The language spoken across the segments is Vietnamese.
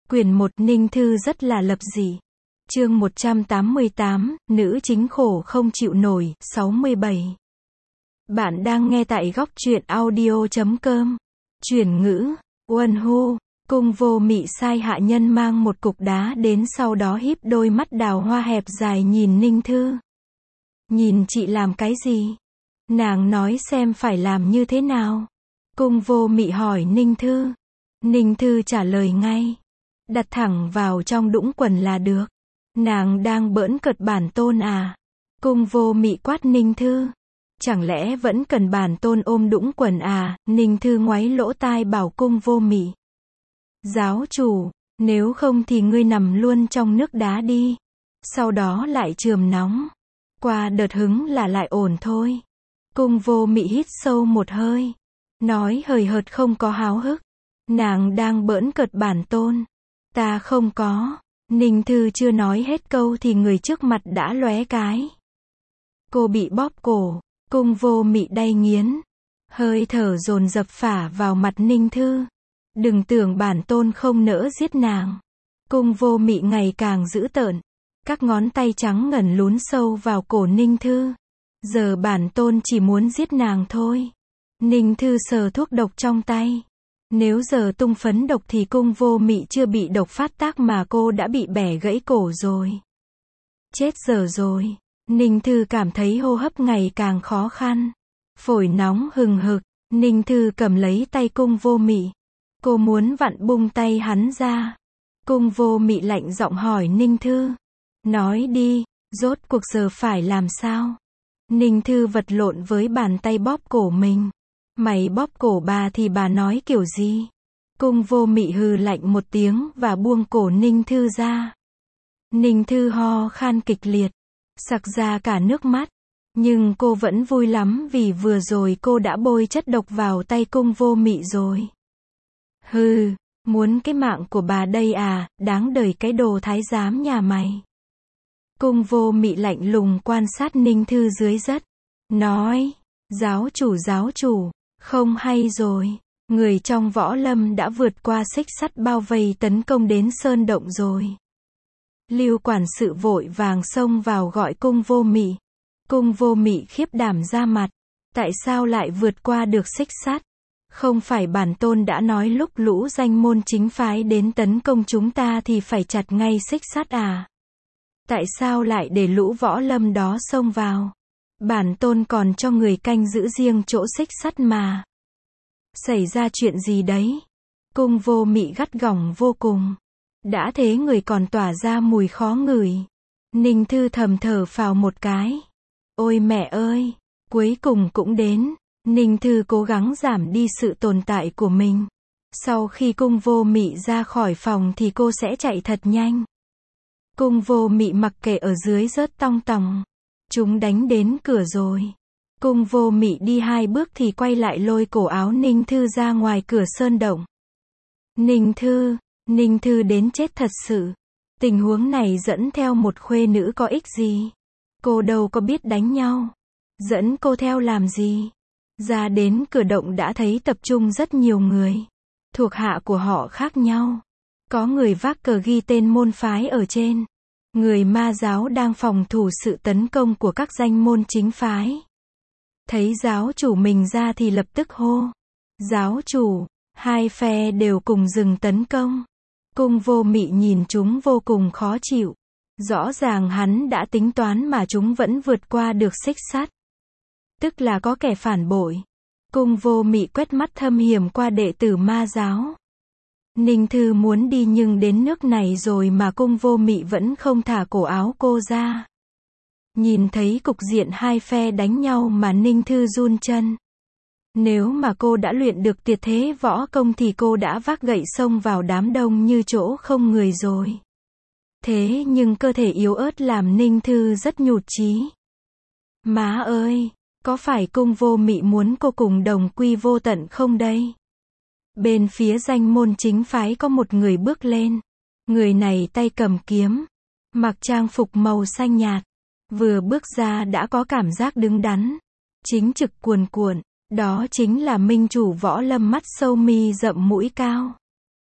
Quyển 1 Ninh Thư rất là lập dị. Chương 188, nữ chính khổ không chịu nổi, 67. Bạn đang nghe tại góc truyện audio.com. Chuyển ngữ, Uân Hu, Cung Vô Mị sai hạ nhân mang một cục đá đến, sau đó híp đôi mắt đào hoa hẹp dài nhìn Ninh Thư. Nhìn chị làm cái gì? Nàng nói xem phải làm như thế nào? Cung Vô Mị hỏi Ninh Thư. Ninh Thư trả lời ngay. Đặt thẳng vào trong đũng quần là được. Nàng đang bỡn cợt bản tôn à? Cung Vô Mị quát Ninh Thư. Chẳng lẽ vẫn cần bản tôn ôm đũng quần à? Ninh Thư ngoáy lỗ tai bảo Cung Vô Mị. Giáo chủ, nếu không thì ngươi nằm luôn trong nước đá đi. Sau đó lại chườm nóng. Qua đợt hứng là lại ổn thôi. Cung Vô Mị hít sâu một hơi. Nói hời hợt không có háo hức. Nàng đang bỡn cợt bản tôn. Ta không có. Ninh Thư chưa nói hết câu thì người trước mặt đã lóe cái. Cô bị bóp cổ. Cung Vô Mị đay nghiến. Hơi thở dồn dập phả vào mặt Ninh Thư. Đừng tưởng bản tôn không nỡ giết nàng. Cung Vô Mị ngày càng dữ tợn. Các ngón tay trắng ngần lún sâu vào cổ Ninh Thư. Giờ bản tôn chỉ muốn giết nàng thôi. Ninh Thư sờ thuốc độc trong tay. Nếu giờ tung phấn độc thì Cung Vô Mị chưa bị độc phát tác mà cô đã bị bẻ gãy cổ rồi. Chết dở rồi. Ninh Thư cảm thấy hô hấp ngày càng khó khăn. Phổi nóng hừng hực. Ninh Thư cầm lấy tay Cung Vô Mị. Cô muốn vặn bung tay hắn ra. Cung Vô Mị lạnh giọng hỏi Ninh Thư. Nói đi, rốt cuộc giờ phải làm sao? Ninh Thư vật lộn với bàn tay bóp cổ mình. Mày bóp cổ bà thì bà nói kiểu gì? Cung Vô Mị hừ lạnh một tiếng và buông cổ Ninh Thư ra. Ninh Thư ho khan kịch liệt, sặc ra cả nước mắt. Nhưng cô vẫn vui lắm vì vừa rồi cô đã bôi chất độc vào tay Cung Vô Mị rồi. Hừ, muốn cái mạng của bà đây à, đáng đời cái đồ thái giám nhà mày. Cung Vô Mị lạnh lùng quan sát Ninh Thư dưới đất. Nói, giáo chủ, không hay rồi. Người trong võ lâm đã vượt qua xích sắt bao vây tấn công đến sơn động rồi. Lưu quản sự vội vàng xông vào gọi Cung Vô Mị. Cung Vô Mị khiếp đảm ra mặt. Tại sao lại vượt qua được xích sắt? Không phải bản tôn đã nói lúc lũ danh môn chính phái đến tấn công chúng ta thì phải chặt ngay xích sắt à? Tại sao lại để lũ võ lâm đó xông vào? Bản tôn còn cho người canh giữ riêng chỗ xích sắt mà. Xảy ra chuyện gì đấy? Cung Vô Mị gắt gỏng vô cùng. Đã thế người còn tỏa ra mùi khó ngửi. Ninh Thư thầm thở phào một cái. Ôi mẹ ơi, cuối cùng cũng đến. Ninh Thư cố gắng giảm đi sự tồn tại của mình. Sau khi Cung Vô Mị ra khỏi phòng thì cô sẽ chạy thật nhanh. Cung Vô Mị mặc kệ ở dưới rớt tong tòng. Chúng đánh đến cửa rồi. Cung Vô Mị đi 2 bước thì quay lại lôi cổ áo Ninh Thư ra ngoài cửa sơn động. Ninh Thư đến chết thật sự. Tình huống này dẫn theo một khuê nữ có ích gì? Cô đâu có biết đánh nhau. Dẫn cô theo làm gì? Ra đến cửa động đã thấy tập trung rất nhiều người. Thuộc hạ của họ khác nhau. Có người vác cờ ghi tên môn phái ở trên. Người ma giáo đang phòng thủ sự tấn công của các danh môn chính phái. Thấy giáo chủ mình ra thì lập tức hô. Giáo chủ, 2 phe đều cùng dừng tấn công. Cung Vô Mị nhìn chúng vô cùng khó chịu. Rõ ràng hắn đã tính toán mà chúng vẫn vượt qua được xích sắt. Tức là có kẻ phản bội. Cung Vô Mị quét mắt thâm hiểm qua đệ tử ma giáo. Ninh Thư muốn đi nhưng đến nước này rồi mà Cung Vô Mị vẫn không thả cổ áo cô ra. Nhìn thấy cục diện 2 phe đánh nhau mà Ninh Thư run chân. Nếu mà cô đã luyện được tuyệt thế võ công thì cô đã vác gậy xông vào đám đông như chỗ không người rồi. Thế nhưng cơ thể yếu ớt làm Ninh Thư rất nhụt chí. Má ơi, có phải Cung Vô Mị muốn cô cùng đồng quy vô tận không đây? Bên phía danh môn chính phái có một người bước lên. Người này tay cầm kiếm, mặc trang phục màu xanh nhạt. Vừa bước ra đã có cảm giác đứng đắn, chính trực cuồn cuộn. Đó chính là minh chủ võ lâm mắt sâu mi rậm mũi cao.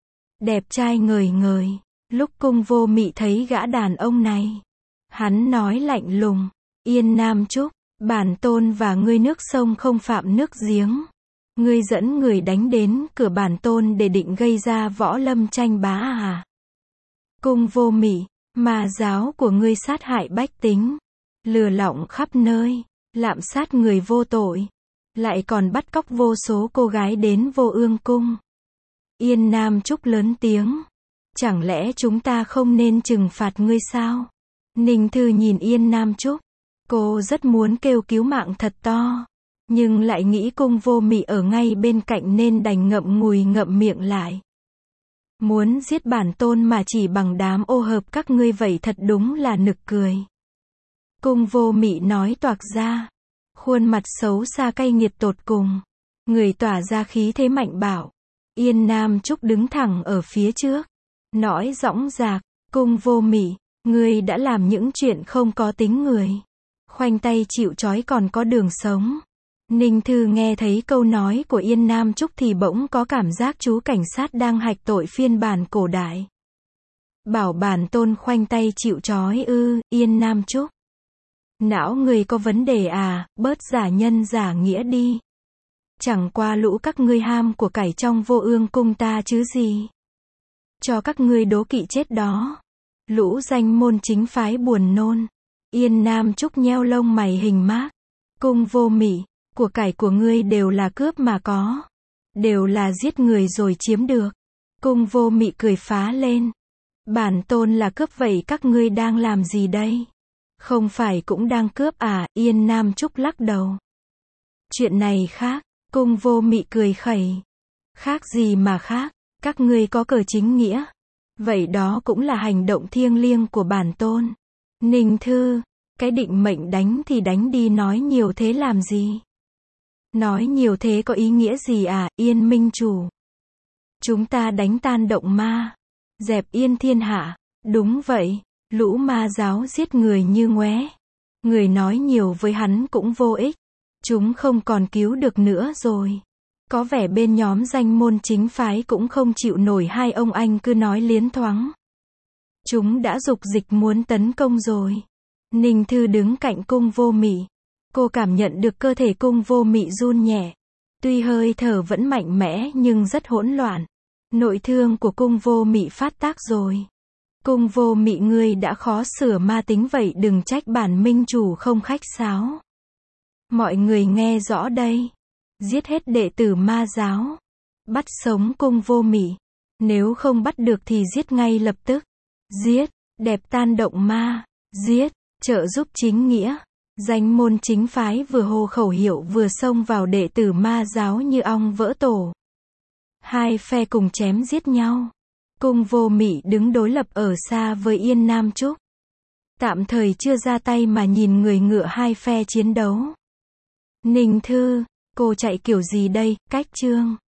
đẹp trai ngời ngời. Lúc Cung Vô Mị thấy gã đàn ông này, hắn nói lạnh lùng, Yên Nam Trúc, bản tôn và ngươi nước sông không phạm nước giếng. Ngươi dẫn người đánh đến cửa bản tôn để định gây ra võ lâm tranh bá à? Cung Vô Mị, ma giáo của ngươi sát hại bách tính, lừa lỏng khắp nơi, lạm sát người vô tội, lại còn bắt cóc vô số cô gái đến Vô Ương cung. Yên Nam Trúc lớn tiếng, chẳng lẽ chúng ta không nên trừng phạt ngươi sao? Ninh Thư nhìn Yên Nam Trúc, cô rất muốn kêu cứu mạng thật to, nhưng lại nghĩ Cung Vô Mị ở ngay bên cạnh nên đành ngậm ngùi ngậm miệng lại. Muốn giết bản tôn mà chỉ bằng đám ô hợp các ngươi vậy thật đúng là nực cười. Cung Vô Mị nói toạc ra, khuôn mặt xấu xa cay nghiệt tột cùng, người tỏa ra khí thế mạnh bạo. Yên Nam Trúc đứng thẳng ở phía trước, nói dõng dạc, Cung Vô Mị, ngươi đã làm những chuyện không có tính người, khoanh tay chịu trói còn có đường sống. Ninh Thư nghe thấy câu nói của Yên Nam Trúc thì bỗng có cảm giác chú cảnh sát đang hạch tội phiên bản cổ đại. Bảo bản tôn khoanh tay chịu trói ư? Yên Nam Trúc, não người có vấn đề à? Bớt giả nhân giả nghĩa đi. Chẳng qua lũ các ngươi ham của cải trong Vô Ương cung ta chứ gì. Cho các ngươi đố kỵ chết đó. Lũ danh môn chính phái buồn nôn. Yên Nam Trúc nheo lông mày hình mác. Cung Vô Mị, của cải của ngươi đều là cướp mà có, đều là giết người rồi chiếm được. Cung Vô Mị cười phá lên, bản tôn là cướp vậy các ngươi đang làm gì đây? Không phải cũng đang cướp à? Yên Nam Trúc lắc đầu. Chuyện này khác. Cung Vô Mị cười khẩy. Khác gì mà khác, các ngươi có cờ chính nghĩa, vậy đó cũng là hành động thiêng liêng của bản tôn. Ninh Thư, cái định mệnh đánh thì đánh đi, nói nhiều thế làm gì? Nói nhiều thế có ý nghĩa gì à? Yên Minh Chủ, chúng ta đánh tan động ma, dẹp yên thiên hạ. Đúng vậy, lũ ma giáo giết người như ngoé, người nói nhiều với hắn cũng vô ích, chúng không còn cứu được nữa rồi. Có vẻ bên nhóm danh môn chính phái cũng không chịu nổi hai ông anh cứ nói liến thoáng. Chúng đã dục dịch muốn tấn công rồi. Ninh Thư đứng cạnh Cung Vô Mị, cô cảm nhận được cơ thể Cung Vô Mị run nhẹ. Tuy hơi thở vẫn mạnh mẽ nhưng rất hỗn loạn. Nội thương của Cung Vô Mị phát tác rồi. Cung Vô Mị, ngươi đã khó sửa ma tính vậy, đừng trách bản minh chủ không khách sáo. Mọi người nghe rõ đây. Giết hết đệ tử ma giáo. Bắt sống Cung Vô Mị. Nếu không bắt được thì giết ngay lập tức. Giết, đẹp tan động ma. Giết, trợ giúp chính nghĩa. Danh môn chính phái vừa hô khẩu hiệu vừa xông vào đệ tử ma giáo như ong vỡ tổ. Hai phe cùng chém giết nhau. Cung Vô Mị đứng đối lập ở xa với Yên Nam Trúc. Tạm thời chưa ra tay mà nhìn người ngựa hai phe chiến đấu. Ninh Thư, cô chạy kiểu gì đây? Cách chương